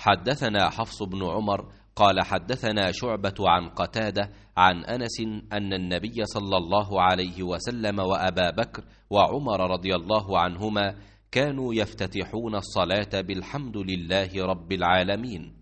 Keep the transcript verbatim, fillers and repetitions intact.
حدثنا حفص بن عمر قال حدثنا شعبة عن قتادة عن أنس أن النبي صلى الله عليه وسلم وأبا بكر وعمر رضي الله عنهما كانوا يفتتحون الصلاة بالحمد لله رب العالمين،